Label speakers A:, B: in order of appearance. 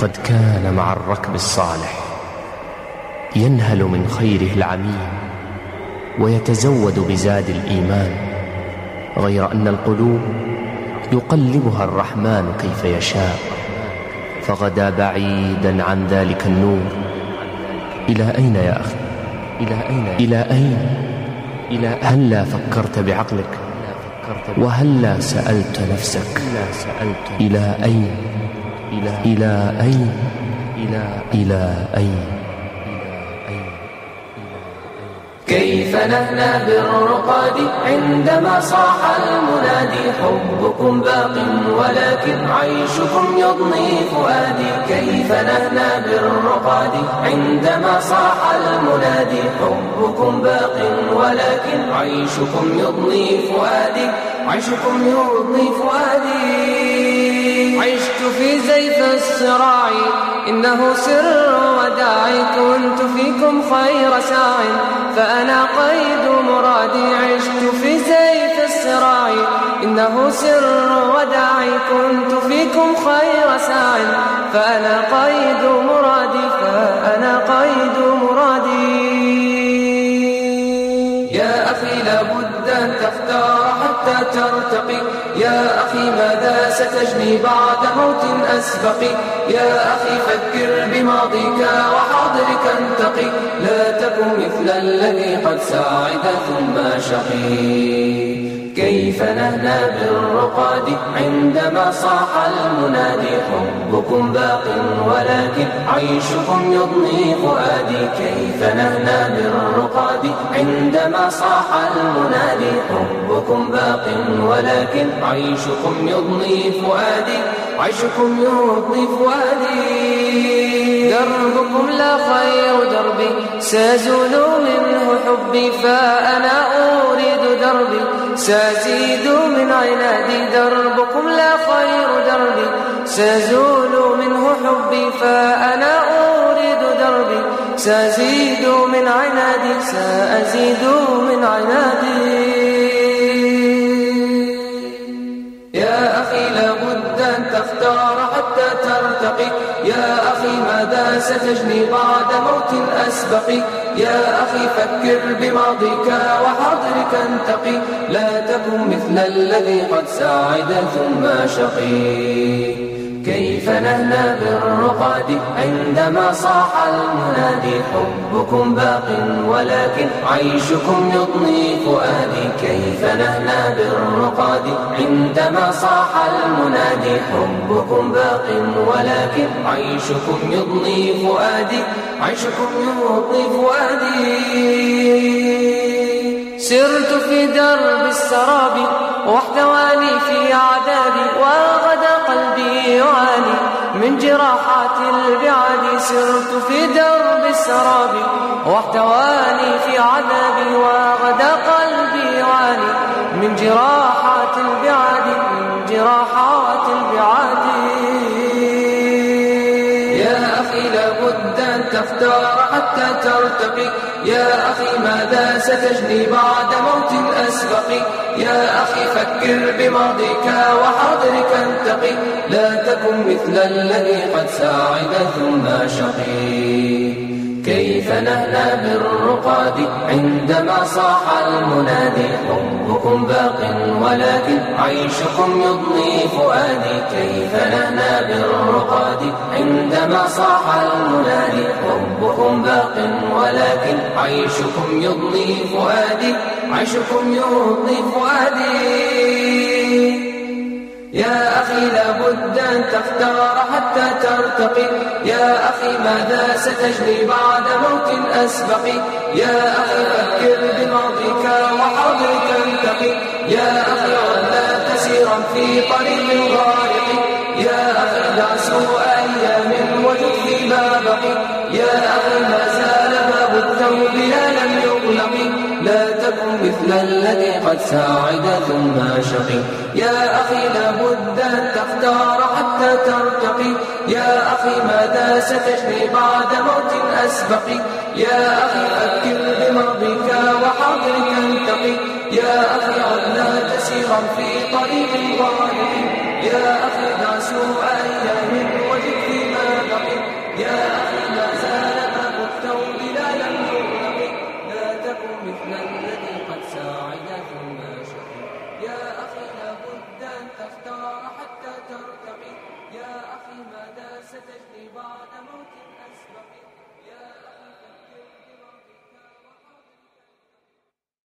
A: قد كان مع الركب الصالح ينهل من خيره العميم ويتزود بزاد الإيمان، غير أن القلوب يقلبها الرحمن كيف يشاء، فغدا بعيدا عن ذلك النور. إلى أين يا أخي؟ إلى أين؟ هلا فكرت بعقلك؟ وهلا سألت نفسك إلى أين؟ إلى أين؟ إلى أين؟
B: كيف نهنى بالرقاد عندما صاح المنادي حبكم باق ولكن عيشكم يضني فؤادي. كيف نهنى بالرقاد عندما صاح المنادي حبكم باق ولكن عيشكم يضني فؤادي. عيشكم يضني فؤادي. عشت في زيف الصراع إنه سر وداعي، كنت فيكم خير ساع فأنا قيد مرادي. عشت في زيف الصراع إنه سر وداعي، كنت فيكم خير ساع فأنا قيد مرادي. فأنا قيد مرادي. يا أخي لابد أن تختار حتى ترتقي، يا أخي ماذا ستجني بعد موت أسبق. يا أخي فكر بماضيك وحاضرك انتقي، لا تكن مثل الذي قد ساعد ثم شقي. كيف نهنى بالرقاد عندما صاح المنادي حبكم باق ولكن عيشكم يضني فؤادي. كيف نهنى بالرقاد عندما صاح المنادي حبكم باق ولكن عيشكم يضني فؤادي. عيشكم يضني فؤادي. دربكم لا خير دربي سيزول منه حبي، فأنا أريد دربي سأزيد من عنادي. دربكم لا خير دربي سيزول منه حبي، فأنا أريد دربي سأزيد من عنادي. سأزيد من عنادي. يا أخي لابد أن تختار حتى ترتقي، يا أخي ماذا ستجني بعد موت أسبق. يا أخي فكر بماضيك وحاضرك انتقي، لا تكن مثل الذي قد ساعد ثم شقي. كيف نهنى بالرقاد عندما صاح المنادي حبكم باق ولكن عيشكم يضني فؤادي. كيف نهنى بالرقاد عندما صاح المنادي حبكم باق ولكن عيشكم يضني فؤادي. عيشكم يضني فؤادي. سرت في درب السراب واحتواني في عذابي، وغدا قلبي يعاني من جراحات البعاد. سرت في درب السراب واحتواني في عذابي، وغدا قلبي يعاني من جراحات البعاد. من جراحات البعاد. يا أخي لابد أن تختار حتى ترتقي، يا أخي ماذا ستجني بعد موت أسبق. يا أخي فكر بماضيك وحاضرك انتقي، لا تكن مثل الذي قد ساعد ثم شقي. كيف نهنى بالرقاد عندما صاح المنادي حبكم باق ولكن عيشكم يضني فؤادي. كيف نهنى بالرقاد عندما صاح المنادي حبكم باق ولكن عيشكم يضني فؤادي. عيشكم يضني فؤادي. يا أخي لابد أن تختار حتى ترتقي، يا أخي ماذا ستجني بعد موت أسبق. يا أخي فكر بماضيك وحاضرك انتقي، يا أخي ولا تسيرا في طريق غارق. يا أخي دع سوء أيام وجد فيما بقي، يا أخي ما زال باب التوب لا لم يغلق. لا تكن مثل الذي قد ساعد ثم شقي. يا أخي لابد أن تختار حتى ترتقي، يا أخي ماذا ستجني بعد موت أسبق. يا أخي فكر بماضيك وحاضرك انتقي، يا أخي عدنا تسيرا في طريق غارق. يا أخي دع سوء أيام وجد فيما بقي. يا أخي ما زال باب التوب لا لم يغلق، لا تكن مثل الذي قد ساعد ثم شقي. يا أخي لا بد أن تختار حتى ترتقي، يا أخي ماذا ستجني بعد موت